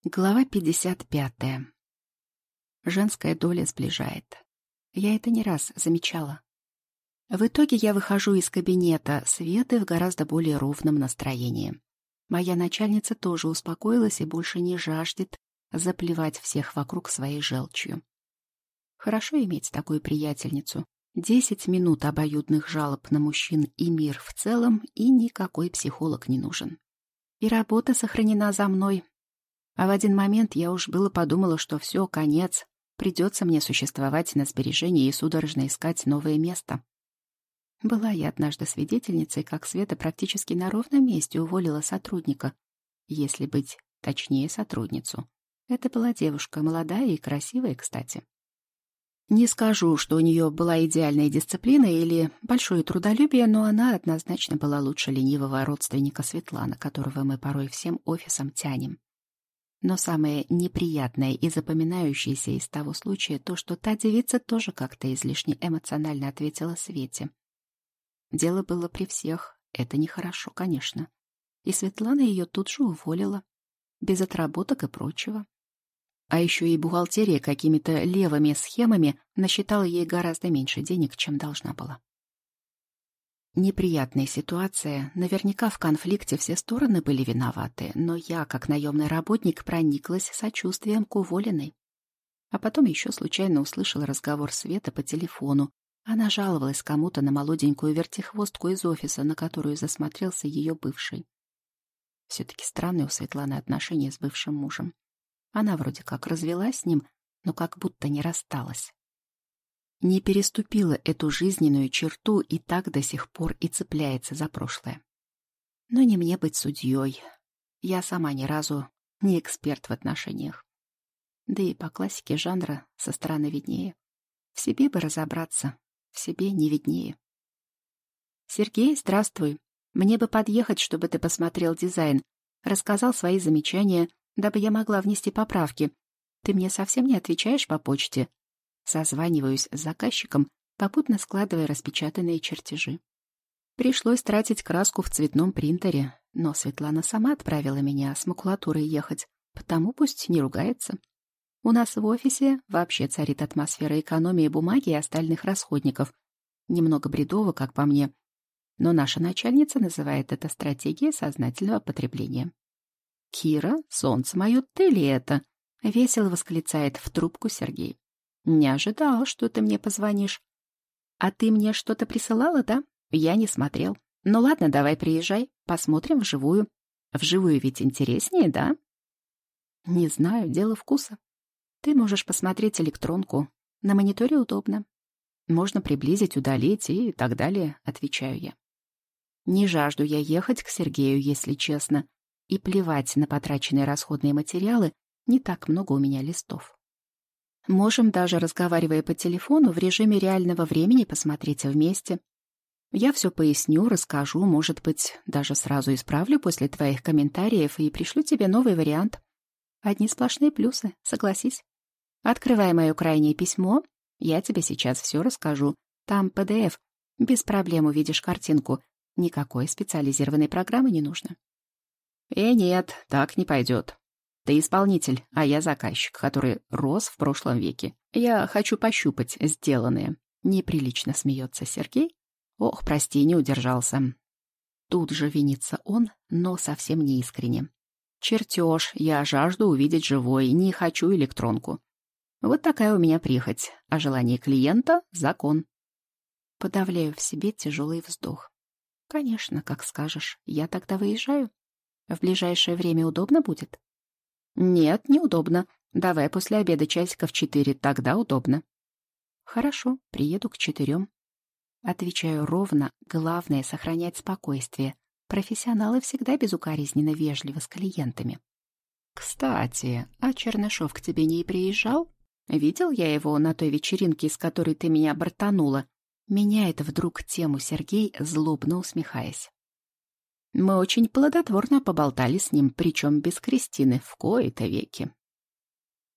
Глава 55. Женская доля сближает. Я это не раз замечала. В итоге я выхожу из кабинета Светы в гораздо более ровном настроении. Моя начальница тоже успокоилась и больше не жаждет заплевать всех вокруг своей желчью. Хорошо иметь такую приятельницу. 10 минут обоюдных жалоб на мужчин и мир в целом, и никакой психолог не нужен. И работа сохранена за мной. А в один момент я уж было подумала, что все, конец, придется мне существовать на сбережении и судорожно искать новое место. Была я однажды свидетельницей, как Света практически на ровном месте уволила сотрудника, если быть точнее, сотрудницу. Это была девушка, молодая и красивая, кстати. Не скажу, что у нее была идеальная дисциплина или большое трудолюбие, но она однозначно была лучше ленивого родственника Светланы, которого мы порой всем офисом тянем. Но самое неприятное и запоминающееся из того случая то, что та девица тоже как-то излишне эмоционально ответила Свете. Дело было при всех, это нехорошо, конечно. И Светлана ее тут же уволила, без отработок и прочего. А еще и бухгалтерия какими-то левыми схемами насчитала ей гораздо меньше денег, чем должна была. Неприятная ситуация. Наверняка в конфликте все стороны были виноваты, но я, как наемный работник, прониклась сочувствием к уволенной. А потом еще случайно услышала разговор Светы по телефону. Она жаловалась кому-то на молоденькую вертихвостку из офиса, на которую засмотрелся ее бывший. Все-таки странные у Светланы отношения с бывшим мужем. Она вроде как развелась с ним, но как будто не рассталась. Не переступила эту жизненную черту и так до сих пор и цепляется за прошлое. Но не мне быть судьей. Я сама ни разу не эксперт в отношениях. Да и по классике жанра со стороны виднее. В себе бы разобраться, в себе не виднее. «Сергей, здравствуй. Мне бы подъехать, чтобы ты посмотрел дизайн, рассказал свои замечания, дабы я могла внести поправки. Ты мне совсем не отвечаешь по почте?» Созваниваюсь с заказчиком, попутно складывая распечатанные чертежи. Пришлось тратить краску в цветном принтере, но Светлана сама отправила меня с макулатурой ехать, потому пусть не ругается. У нас в офисе вообще царит атмосфера экономии бумаги и остальных расходников. Немного бредово, как по мне, но наша начальница называет это стратегией сознательного потребления. «Кира, солнце мое, ты ли это?» — весело восклицает в трубку Сергей. «Не ожидала, что ты мне позвонишь. А ты мне что-то присылала, да? Я не смотрел. Ну ладно, давай приезжай, посмотрим вживую. Вживую ведь интереснее, да?» «Не знаю, дело вкуса. Ты можешь посмотреть электронку. На мониторе удобно. Можно приблизить, удалить и так далее», — отвечаю я. Не жажду я ехать к Сергею, если честно, и плевать на потраченные расходные материалы, не так много у меня листов. Можем даже, разговаривая по телефону, в режиме реального времени посмотреть вместе. Я все поясню, расскажу, может быть, даже сразу исправлю после твоих комментариев и пришлю тебе новый вариант. Одни сплошные плюсы, согласись. Открывай мое крайнее письмо, я тебе сейчас все расскажу. Там PDF, без проблем увидишь картинку. Никакой специализированной программы не нужно. Нет, так не пойдет. Ты исполнитель, а я заказчик, который рос в прошлом веке. Я хочу пощупать сделанное. Неприлично смеется Сергей. Ох, прости, не удержался. Тут же винится он, но совсем не искренне. Чертеж, я жажду увидеть живой, не хочу электронку. Вот такая у меня прихоть, а желание клиента — закон. Подавляю в себе тяжелый вздох. Конечно, как скажешь, я тогда выезжаю. В ближайшее время удобно будет? Нет, неудобно. Давай после обеда часиков 4, тогда удобно. Хорошо, приеду к 4. Отвечаю ровно, главное — сохранять спокойствие. Профессионалы всегда безукоризненно вежливы с клиентами. Кстати, а Чернышов к тебе не приезжал? Видел я его на той вечеринке, с которой ты меня бортанула. Меняет вдруг тему Сергей, злобно усмехаясь. Мы очень плодотворно поболтали с ним, причем без Кристины, в кои-то веки.